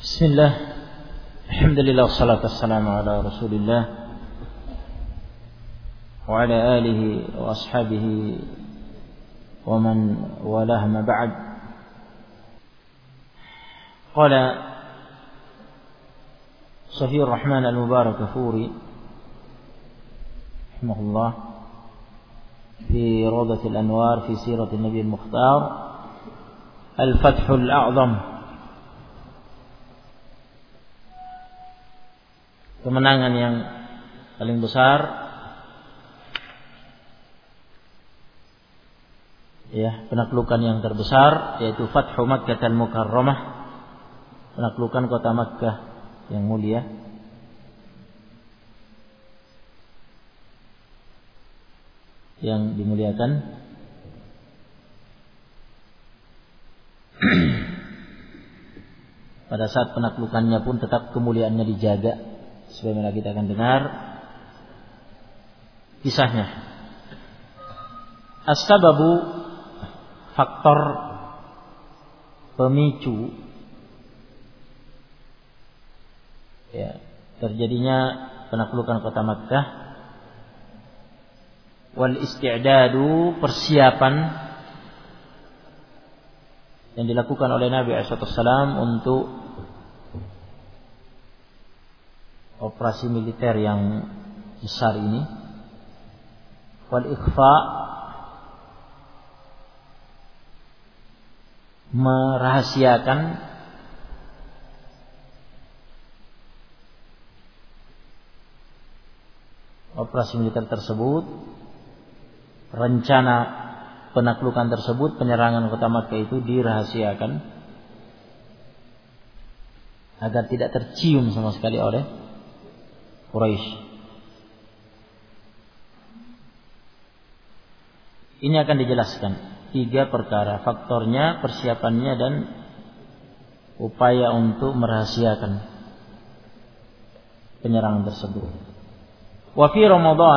Bismillah, alhamdulillah, wassalatu wassalamu ala rasulillah wa ala alihi wa ashabihi wa man walah ma ba'd. Qala Safiyur Rahman al-Mubarakfuri rahimahullah fi Rawdatul Anwar fi Siratin Nabi al-Mukhtar, Al-Fathul A'zam, kemenangan yang paling besar, ya, penaklukan yang terbesar, yaitu Fathu Makkah al-Mukarramah, penaklukan kota Makkah yang mulia. Yang dimuliakan. Pada saat penaklukannya pun tetap kemuliaannya dijaga, sebagaimana kita akan dengar kisahnya. As-sababu, faktor pemicu, ya, terjadinya penaklukan kota Makkah. Wal isti'dadu, persiapan yang dilakukan oleh Nabi SAW untuk operasi militer yang besar ini. Wal ikhfa, merahasiakan operasi militer tersebut. Rencana penaklukan tersebut, penyerangan kota Makkah itu dirahasiakan agar tidak tercium sama sekali oleh Quraisy. Ini akan dijelaskan 3 perkara, faktornya, persiapannya, dan upaya untuk merahasiakan penyerangan tersebut. Wa fi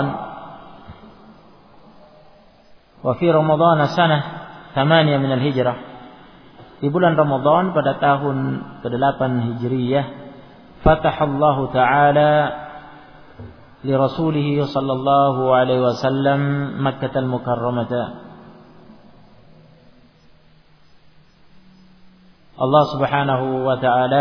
Ramadan sanah 8 min al-Hijrah. Di bulan Ramadan pada tahun ke-8 Hijriyah, fatahallahu ta'ala li rasulih sallallahu alaihi wasallam Makkah al-Mukarramah. Allah Subhanahu wa ta'ala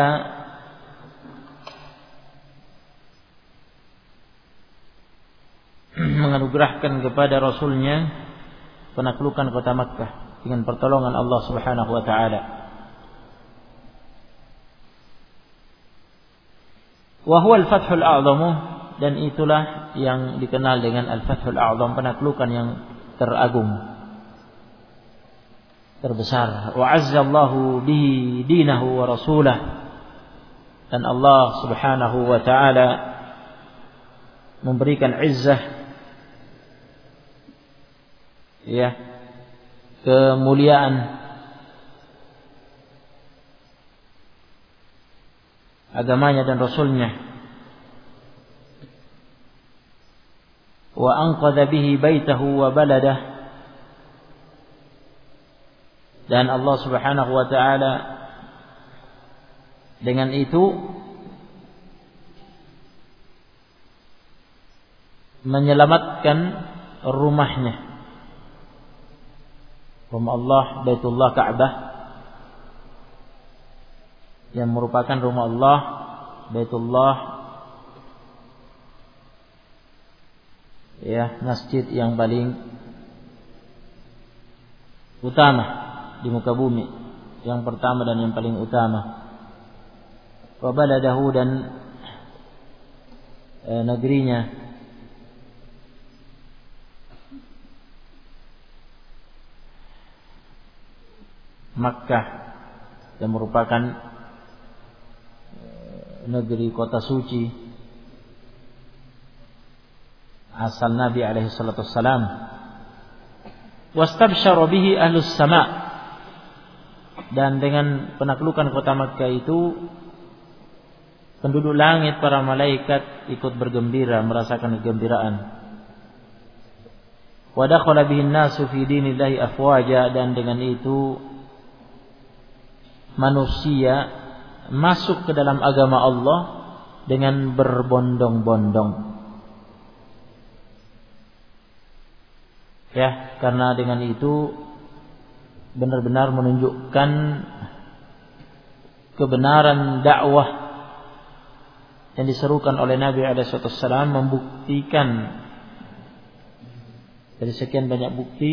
menganugerahkan kepada Rasulnya penaklukan kota Makkah dengan pertolongan Allah Subhanahu wa ta'ala. Wa huwa al-Fathul A'zam, dan itulah yang dikenal dengan Al-Fathul A'zam, penaklukan yang teragung, terbesar. Wa 'azza Allahu bihi dinahu wa rasulahu, dan Allah Subhanahu wa ta'ala memberikan izzah, ya, kemuliaan agamanya dan Rasulnya. Wa anqadha bihi baitahu wa baladah, dan Allah Subhanahu wa ta'ala dengan itu menyelamatkan rumahnya, rumah Allah, Baitullah Ka'bah, yang merupakan rumah Allah, Baitullah, ya, masjid yang paling utama di muka bumi, yang pertama dan yang paling utama. Wa baladahu, dan negerinya, Makkah, yang merupakan negeri kota suci asal Nabi alaihi salatu wassalam. Wastabsyara bihi ahlus sama', dan dengan penaklukan kota Makkah itu penduduk langit, para malaikat ikut bergembira, merasakan kegembiraan. Wa dakhala bihi an-nasu fi dinillahi afwaja, dan dengan itu manusia masuk ke dalam agama Allah dengan berbondong-bondong. Ya, karena dengan itu benar-benar menunjukkan kebenaran dakwah yang diserukan oleh Nabi SAW, membuktikan dari sekian banyak bukti.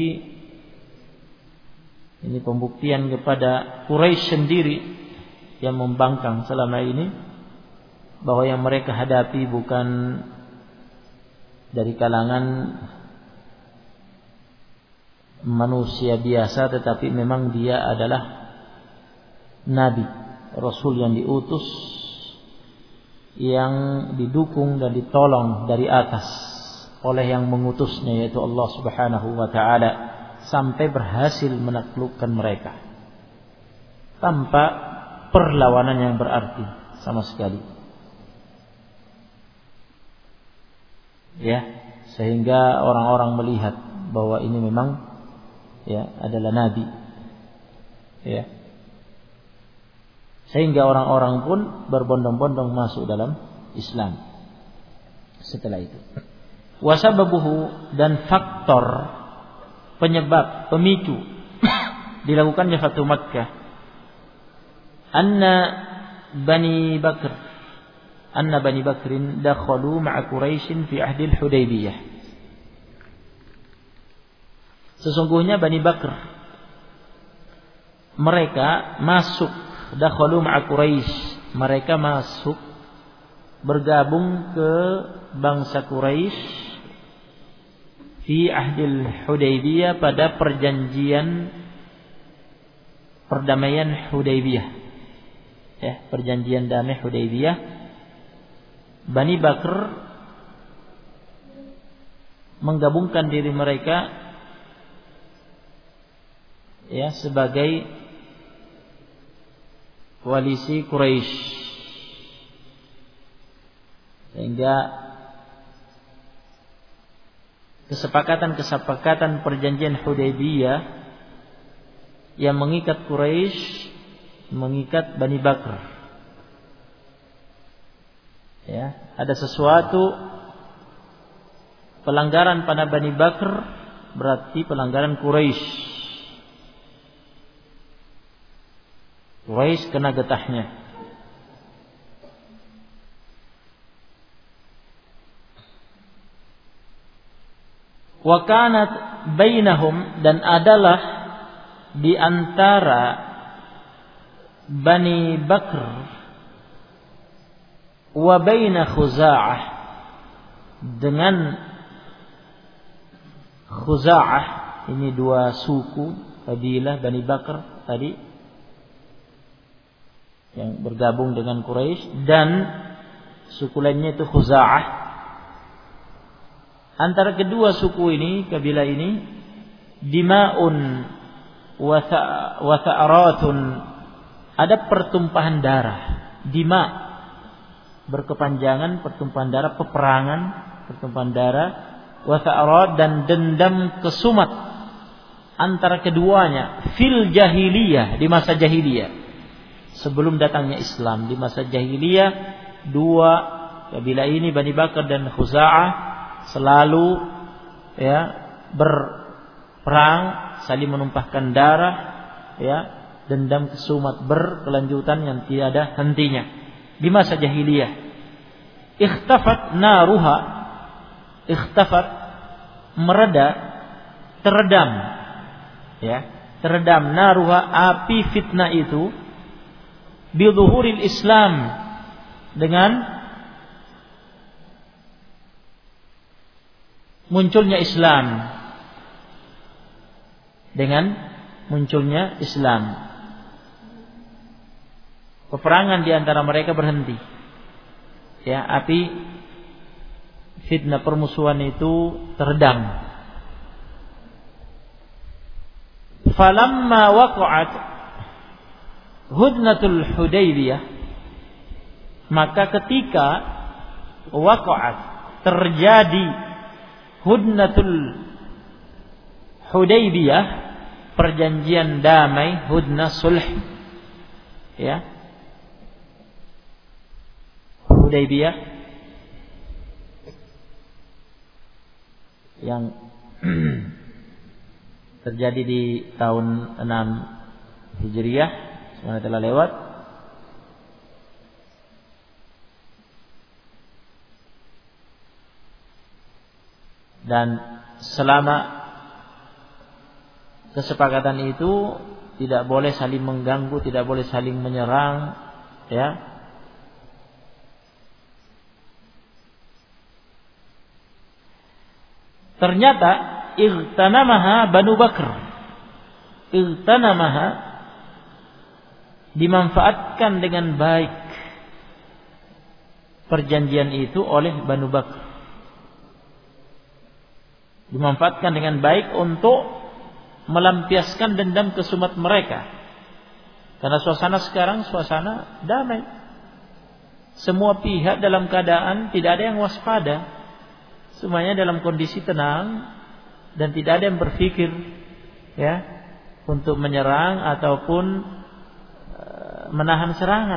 Ini pembuktian kepada Quraisy sendiri yang membangkang selama ini bahwa yang mereka hadapi bukan dari kalangan manusia biasa, tetapi memang dia adalah Nabi, Rasul yang diutus, yang didukung dan ditolong dari atas oleh yang mengutusnya, yaitu Allah Subhanahu wa ta'ala, sampai berhasil menaklukkan mereka tanpa perlawanan yang berarti sama sekali. Ya, sehingga orang-orang melihat bahwa ini memang ya adalah nabi. Ya. Sehingga orang-orang pun berbondong-bondong masuk dalam Islam setelah itu. Wasababuhu, dan faktor penyebab, pemicu dilakukannya Fatu Makkah, anna Bani Bakrin dakhalu ma'a Quraisyin fi ahdil Hudaybiyah. Sesungguhnya Bani Bakr, mereka masuk, dakhalu ma'a Quraisy, mereka masuk bergabung ke bangsa Quraisy fi ahdil Hudaybiyah, pada perjanjian perdamaian Hudaybiyah. Ya, perjanjian damai Hudaybiyah. Bani Bakr menggabungkan diri mereka ya sebagai koalisi Quraisy, sehingga kesepakatan perjanjian Hudaybiyah yang mengikat Quraisy, mengikat Bani Bakr. Ya, ada sesuatu pelanggaran pada Bani Bakr, berarti pelanggaran Quraisy. Quraisy kena getahnya. Wa kanat bainahum, dan adalah di antara Bani Bakr wa baina Khuza'ah, dengan Khuza'ah, ini dua suku kabilah Bani Bakr tadi yang bergabung dengan Quraisy, dan suku lainnya itu Khuza'ah. Antara kedua suku ini, kabilah ini, dima'un wa tha'aratun, ada pertumpahan darah. Dima berkepanjangan, pertumpahan darah, peperangan, pertumpahan darah, wa tha'arat, dan dendam kesumat antara keduanya fil jahiliyah, di masa jahiliyah, sebelum datangnya Islam. Di masa jahiliyah, dua kabilah ini, Bani Bakr dan Khuza'ah, selalu ya berperang, saling menumpahkan darah, ya, dendam kesumat berkelanjutan yang tiada hentinya di masa jahiliyah. Ikhtafat naruha, ikhtafat mereda, teredam, ya, teredam naruha, api fitnah itu, bi zuhuril Islam, dengan munculnya Islam, dengan munculnya Islam. Peperangan di antara mereka berhenti. Ya, api fitnah permusuhan itu teredam. Falamma waqa'at hudnatul Hudaybiyah, maka ketika waqa'at, terjadi hudnatul Hudaybiyah, perjanjian damai, hudna sulh, ya, Hudaybiyah yang terjadi di tahun 6 Hijriah, sebenarnya telah lewat. Dan selama kesepakatan itu tidak boleh saling mengganggu, tidak boleh saling menyerang, ya. Ternyata igtanamaha Banu Bakr. Igtanamaha dimanfaatkan dengan baik perjanjian itu oleh Banu Bakr. Dimanfaatkan dengan baik untuk melampiaskan dendam kesumat mereka. Karena suasana sekarang suasana damai. Semua pihak dalam keadaan tidak ada yang waspada. Semuanya dalam kondisi tenang dan tidak ada yang berpikir ya untuk menyerang ataupun menahan serangan.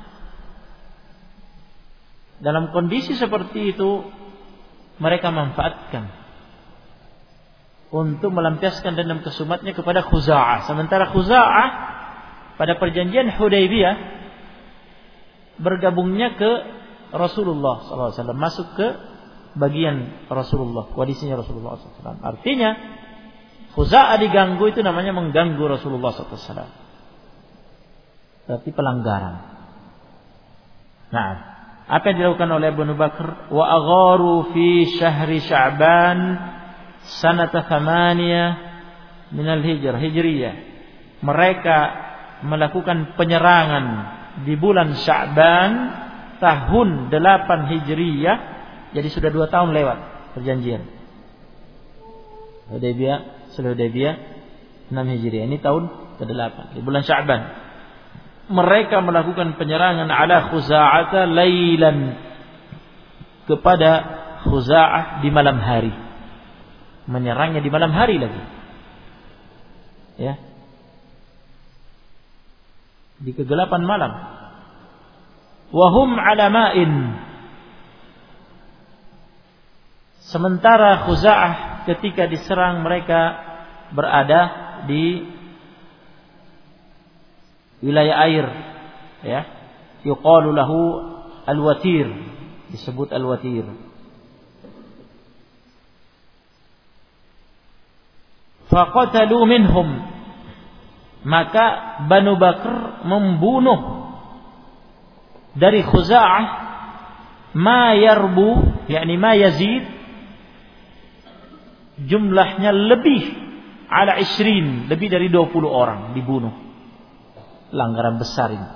Dalam kondisi seperti itu mereka manfaatkan untuk melampiaskan dendam kesumatnya kepada Khuza'ah. Sementara Khuza'ah pada perjanjian Hudaybiyah bergabungnya ke Rasulullah SAW, masuk ke bagian Rasulullah, koalisinya Rasulullah SAW. Artinya Khuza'ah diganggu itu namanya mengganggu Rasulullah SAW. Berarti pelanggaran. Nah, apa yang dilakukan oleh Banu Bakr? Wa agharu fi syahri Sya'ban sanata 8 minal hijriyah. Mereka melakukan penyerangan di bulan Sya'ban tahun 8 Hijriyah. Jadi sudah 2 tahun lewat perjanjian Hudaybiyah, sulh Hudaybiyah 6 Hijriyah. Ini tahun ke-8 di bulan Sya'ban. Mereka melakukan penyerangan ala Khuza'ah lailan, kepada Khuza'ah di malam hari. Menyerangnya di malam hari lagi. Ya. Di kegelapan malam. Wahum ala ma'in. Sementara Khuza'ah ketika diserang mereka berada di wilayah air, ya. Yuqalu lahu al-watir, disebut al-watir. Faqatalu minhum, maka Banu Bakr membunuh dari Khuza'ah ma yarbu, yakni ma yazid, jumlahnya lebih ala 20, lebih dari 20 orang dibunuh. Pelanggaran besar ini.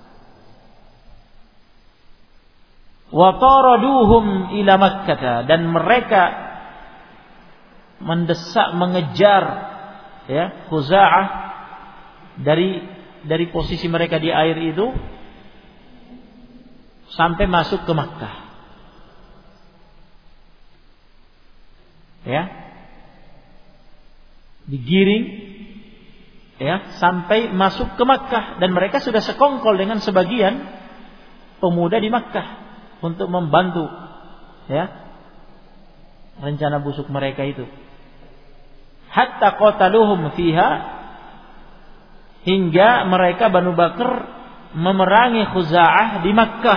Wa taraduhum ila Makkah, dan mereka mendesak, mengejar ya Khuza'ah dari posisi mereka di air itu sampai masuk ke Makkah. Ya. Digiring ya sampai masuk ke Makkah, dan mereka sudah sekongkol dengan sebagian pemuda di Makkah untuk membantu ya rencana busuk mereka itu. Hatta qataluhum fiha, hingga mereka Banu Bakr memerangi Khuza'ah di Makkah.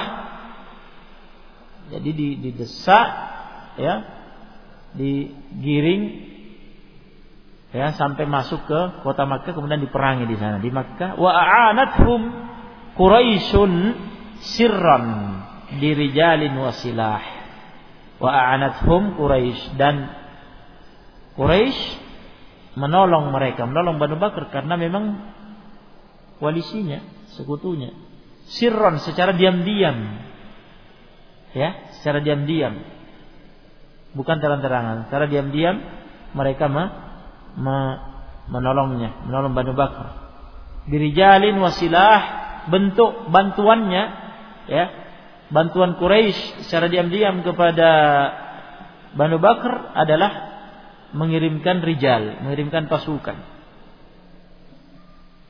Jadi didesak ya, digiring ya sampai masuk ke kota Makkah, kemudian diperangi di sana di Makkah. Wa a'anathum Quraisyun sirran dirijalin wasilah. Wa a'anathum Quraisy, dan Quraisy menolong mereka, menolong Banu Bakr karena memang koalisinya, sekutunya. Sirran, secara diam-diam. Ya, secara diam-diam. Bukan terang-terangan, secara diam-diam mereka menolongnya, menolong Banu Bakr. Birijalin wasilah, bentuk bantuannya ya, bantuan Quraisy secara diam-diam kepada Banu Bakr adalah mengirimkan rijal, mengirimkan pasukan.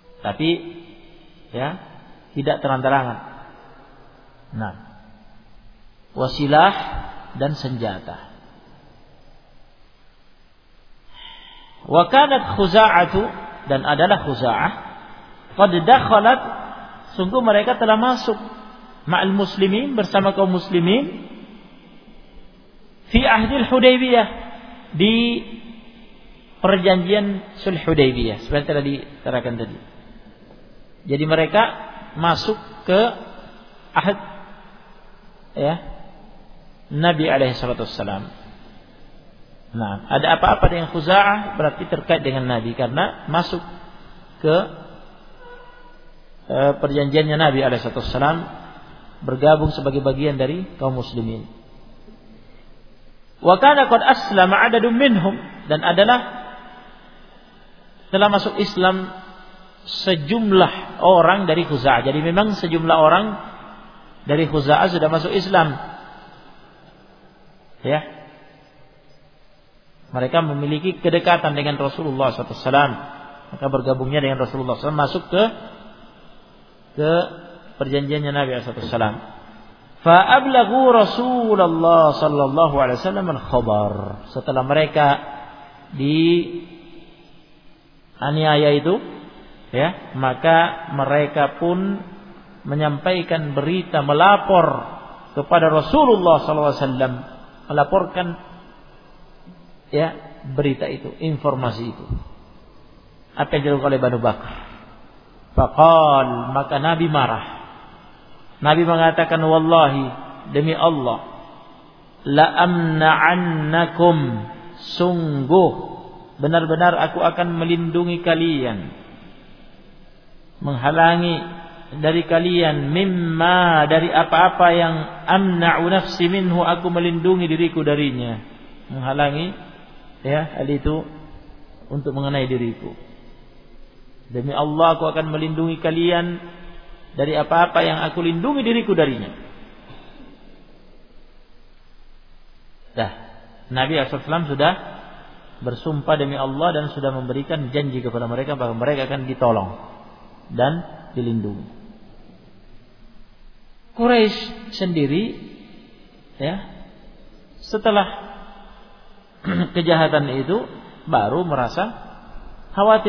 Tapi ya tidak terang-terangan. Nah, wasilah dan senjata. Wa kanat Khuza'atu, dan adalah Khuza'ah, qad dakhalat, sungguh mereka telah masuk ma'al muslimin, bersama kaum muslimin, fi ahdil Hudaybiyah, di perjanjian Sulh Hudaybiyah, seperti telah diterangkan tadi. Jadi mereka masuk ke ahad Nabi alaihi salatu wassalam. Nah, ada apa-apa dengan Khuza'ah berarti terkait dengan Nabi, karena masuk ke perjanjiannya Nabi alaihi salatu wassalam, bergabung sebagai bagian dari kaum muslimin. Wa kana qad aslama 'adadun minhum, dan adalah telah masuk Islam sejumlah orang dari Khuza'ah. Jadi memang sejumlah orang dari Khuza'ah sudah masuk Islam. Ya. Mereka memiliki kedekatan dengan Rasulullah SAW. Maka bergabungnya dengan Rasulullah SAW masuk ke perjanjiannya Nabi SAW. Fa'ablaghu Rasulullah sallallahu alaihi wasallam al-khabar. Setelah mereka aniaya itu, maka mereka pun menyampaikan berita, melapor kepada Rasulullah SAW, melaporkan berita itu, informasi itu. Apa yang dilakukan oleh Banu Bakar? Faqal, maka Nabi marah. Nabi mengatakan, wallahi, demi Allah, la amna'annakum, sungguh benar-benar aku akan melindungi kalian, menghalangi dari kalian, mimma, dari apa-apa yang amna'u nafsi minhu, aku melindungi diriku darinya. Menghalangi hal itu untuk mengenai diriku. Demi Allah, aku akan melindungi kalian dari apa-apa yang aku lindungi diriku darinya. Nabi SAW sudah bersumpah demi Allah dan sudah memberikan janji kepada mereka bahwa mereka akan ditolong dan dilindungi. Quraisy sendiri setelah kejahatan itu baru merasa khawatir.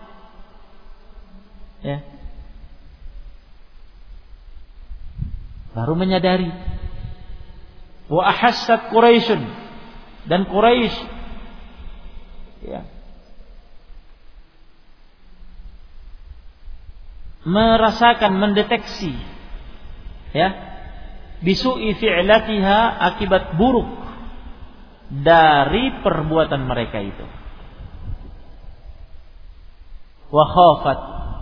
Baru menyadari. Wa ahassat Quraisyun, dan Quraisy merasakan, mendeteksi bisu'i fi'latiha, akibat buruk dari perbuatan mereka itu. Wa khafat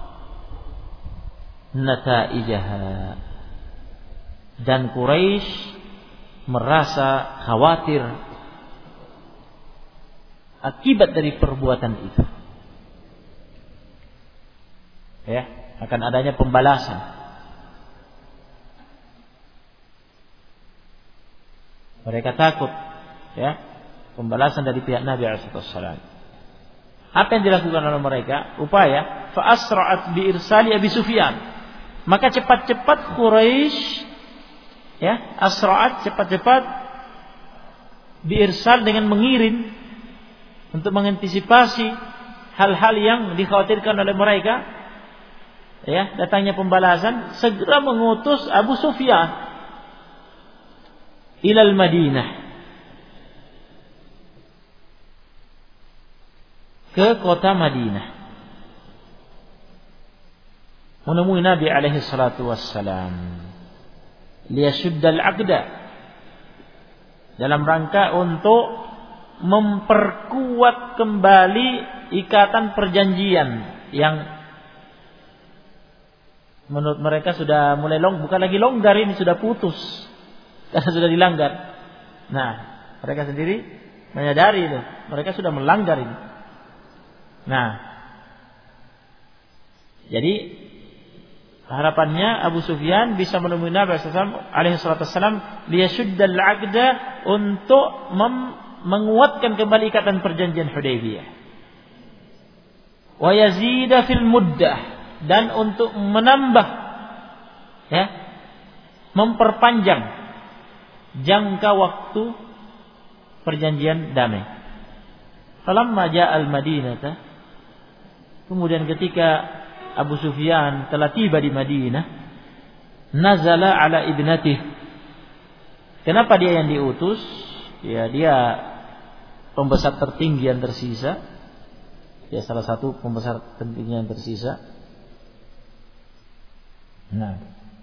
nataijaha, dan Quraisy merasa khawatir akibat dari perbuatan itu. Akan adanya pembalasan. Mereka takut pembalasan dari pihak Nabi SAW. Apa yang dilakukan oleh mereka? Upaya fa asra'at bi irsali Abi Sufyan. Maka cepat-cepat Quraisy asra'at, cepat-cepat biirsal, dengan mengirim untuk mengantisipasi hal-hal yang dikhawatirkan oleh mereka, datangnya pembalasan, segera mengutus Abu Sufyan ilal Madinah, ke kota Madinah, menemui Nabi alaihi salatu wassalam, liyashuddal aqda, dalam rangka untuk memperkuat kembali ikatan perjanjian yang menurut mereka sudah mulai bukan lagi longgar, ini sudah putus karena sudah dilanggar. Nah, mereka sendiri menyadari itu, mereka sudah melanggar ini. Nah, jadi harapannya Abu Sufyan bisa menemui Nabi alaihi wasallam liyashuddal aqda, untuk menguatkan kembali ikatan perjanjian Hudaybiyah. Wa yazida fil muddah, dan untuk menambah memperpanjang jangka waktu perjanjian damai. Falamma ja'al Madinata, kemudian ketika Abu Sufyan telah tiba di Madinah, nazala ala ibnatih. Kenapa dia yang diutus? Ya, dia pembesar tertinggi yang tersisa. Dia salah satu pembesar tertinggi yang tersisa. Nah,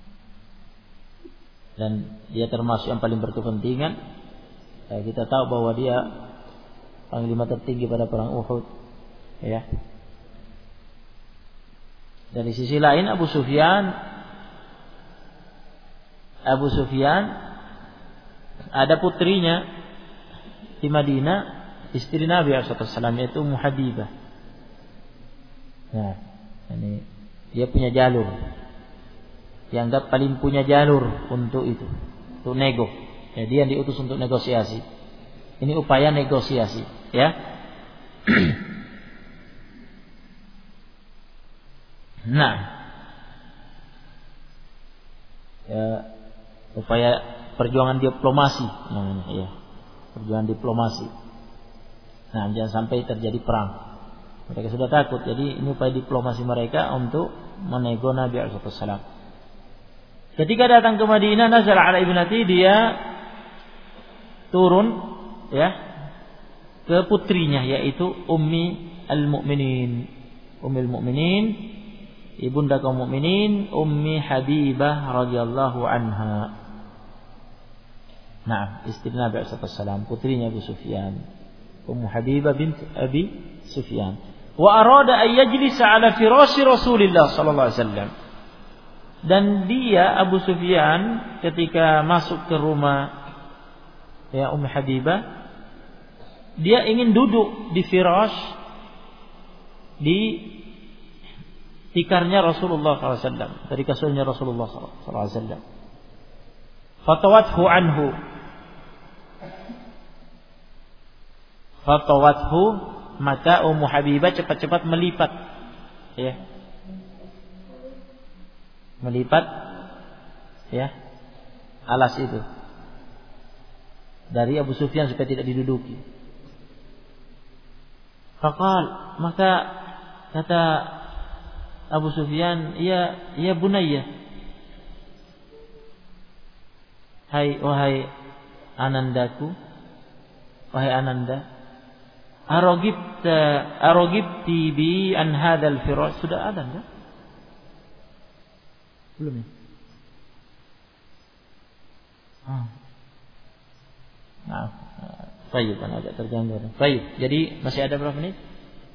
dan dia termasuk yang paling berkepentingan. Kita tahu bahwa dia panglima tertinggi pada perang Uhud. Ya. Dari sisi lain Abu Sufyan ada putrinya di Madinah, istri Nabi SAW, yaitu Ummu Habibah. Nah, ini dia punya jalur. Dianggap paling punya jalur untuk itu, untuk nego. Ya, dia yang diutus untuk negosiasi. Ini upaya negosiasi, ya. Nah, ya, upaya perjuangan diplomasi namanya, ya. Perjuangan diplomasi. Nah, jangan sampai terjadi perang. Mereka sudah takut, jadi ini upaya diplomasi mereka untuk menego Nabi SAW. Ketika datang ke Madinah, nazal ala ibnati, dia turun, ya, ke putrinya, yaitu Ummi al-Mu'minin, Ummul Mu'minin, ibunda kaum mukminin, Ummi Habibah radhiyallahu anha. Nah, istri Nabi SAW, putrinya Abu Sufyan, Ummu Habibah bint Abi Sufyan. Wa arada an yajlisa ala firasy Rasulillah sallallahu alaihi wasallam. Dan dia Abu Sufyan ketika masuk ke rumah ya Ummu Habibah, dia ingin duduk di firash, di tikarnya Rasulullah SAW, dari kasurnya Rasulullah SAW. Fatawathu anhu, maka Ummu Habibah cepat-cepat melipat, ya, melipat, ya, alas itu dari Abu Sufyan supaya tidak diduduki. Faqal, maka kata Abu Sufyan, ya bunayya, wahai anandaku, wahai ananda, arogibti bi an hadzal firash. Sudah ada enggak? Belum ya? Nah, baik, kan agak terganggu. Baik, jadi masih ada berapa menit?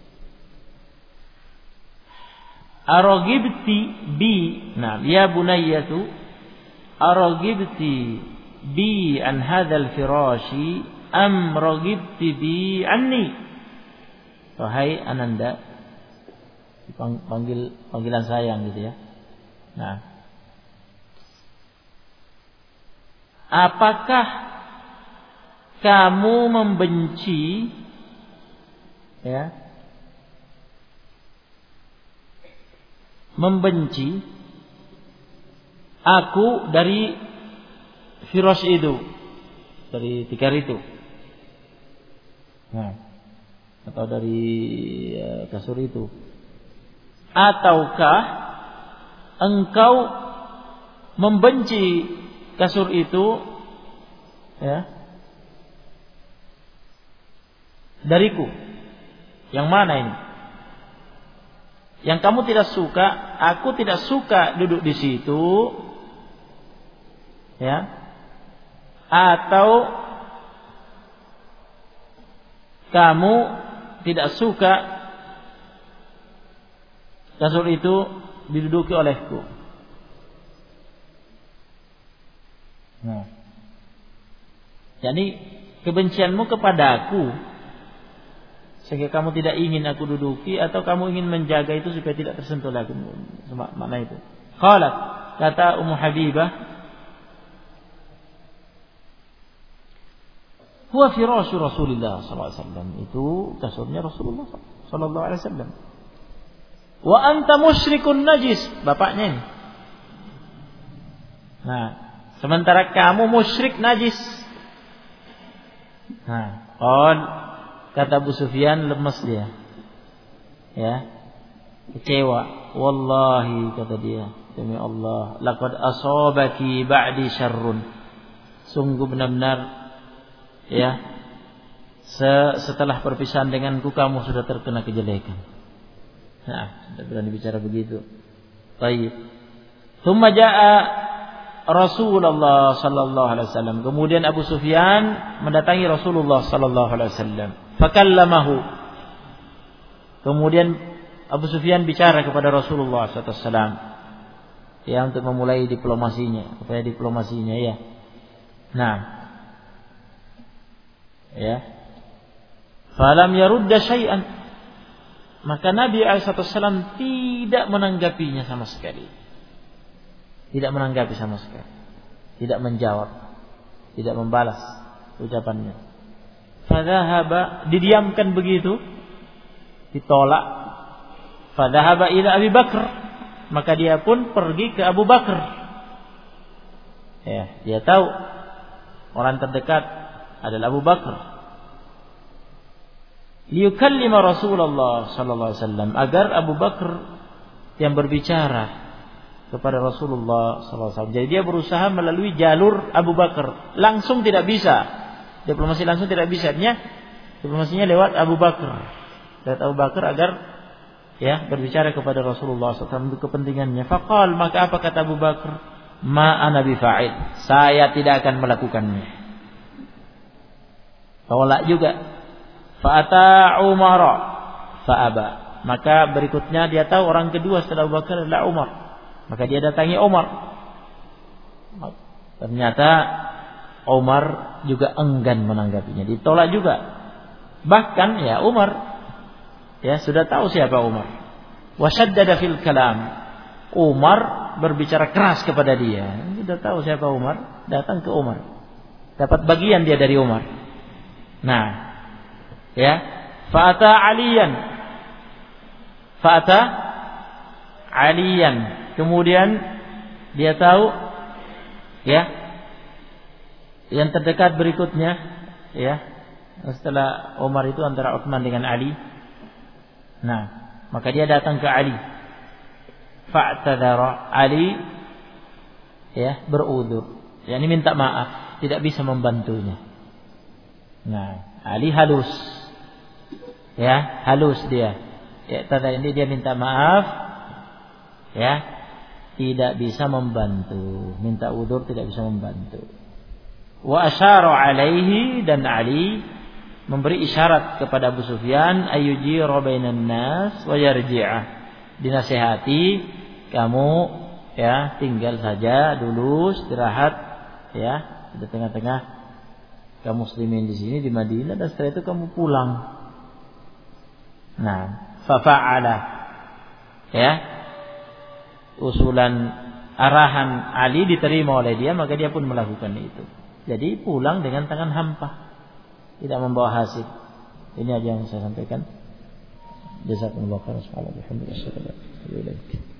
Arogibti bi, nah, ya bunayyatu, arogibti bi an hadzal firashi am rogibti bi anni. Wahai ananda, panggilan sayang gitu ya. Nah, apakah kamu membenci, ya, membenci aku dari firash itu, dari tikar itu, nah, atau dari kasur itu, ataukah engkau membenci kasur itu, ya, dariku? Yang mana ini? Yang kamu tidak suka, aku tidak suka duduk di situ, ya, atau kamu tidak suka kasur itu diduduki olehku. Nah, jadi kebencianmu kepada aku sehingga kamu tidak ingin aku duduki, atau kamu ingin menjaga itu supaya tidak tersentuh lagi, makna itu. Qalat, kata Ummu Habibah, huwa firasyu Rasulillah sallallahu alaihi wasallam, itu kasurnya Rasulullah sallallahu alaihi wasallam. Wa anta musyrikun najis, bapaknya ini. Nah, sementara kamu musyrik najis. Nah, kata Abu Sufyan, lemes dia. Ya. Kecewa. Wallahi, kata dia, demi Allah, laqad asabaki ba'di syarrun. Sungguh benar-benar, ya, setelah perpisahan denganku kamu sudah terkena kejelekan. Nah, tidak berani bicara begitu. Baik. Thumma jaa Rasulullah sallallahu alaihi wasallam. Kemudian Abu Sufyan mendatangi Rasulullah sallallahu alaihi wasallam. Fakallamahu. Kemudian Abu Sufyan bicara kepada Rasulullah sallallahu alaihi wasallam, ya, untuk memulai diplomasinya, supaya diplomasinya, ya. Nah, ya. Falam yarudda syai'an. Maka Nabi SAW tidak menanggapinya sama sekali. Tidak menanggapi sama sekali. Tidak menjawab. Tidak membalas ucapannya. Fadhahaba, didiamkan begitu. Ditolak. Fadhahaba ila Abi Bakr. Maka dia pun pergi ke Abu Bakar. Ya, dia tahu orang terdekat adalah Abu Bakar. Liyukallima Rasulullah sallallahu alaihi wasallam, agar Abu Bakar yang berbicara kepada Rasulullah sallallahu alaihi wasallam. Jadi dia berusaha melalui jalur Abu Bakar. Langsung tidak bisa. Diplomasi langsung tidak bisa. Diplomasinya lewat Abu Bakar. Lewat Abu Bakar agar, ya, berbicara kepada Rasulullah SAW untuk kepentingannya. Faqal, maka apa kata Abu Bakar? Ma ana bifa'il. Saya tidak akan melakukannya. Tolak juga. Fa'ata Umar fa'aba. Maka berikutnya dia tahu orang kedua setelah Abu Bakar adalah Umar. Maka dia datangi Umar. Ternyata Umar juga enggan menanggapinya. Ditolak juga. Bahkan, ya, Umar, ya, sudah tahu siapa Umar. Wasyaddada fil kalam. Umar berbicara keras kepada dia. Sudah tahu siapa Umar, datang ke Umar. Dapat bagian dia dari Umar. Nah, ya, fa'ata Aliyan. Kemudian dia tahu, ya, yang terdekat berikutnya, ya, setelah Umar itu antara Utsman dengan Ali. Nah, maka dia datang ke Ali. Fa'tadara, Ali, ya, berudzur, yakni minta maaf, tidak bisa membantunya. Nah, Ali halus. Ya, halus dia. Ya, tanda ini dia minta maaf, ya, tidak bisa membantu, minta udzur tidak bisa membantu. Wa asyara alaihi, dan Ali memberi isyarat kepada Abu Sufyan, ayyujira bainan nas wa yarji'ah. Dinasihati, kamu, ya, tinggal saja dulu, istirahat, ya, di tengah-tengah kaum muslimin di sini di Madinah, dan setelah itu kamu pulang. Nah, fafa'ala, ya, usulan arahan Ali diterima oleh dia, maka dia pun melakukan itu. Jadi pulang dengan tangan hampa, tidak membawa hasil. Ini aja yang saya sampaikan. Jazakumullahu khairan. Alhamdulillah.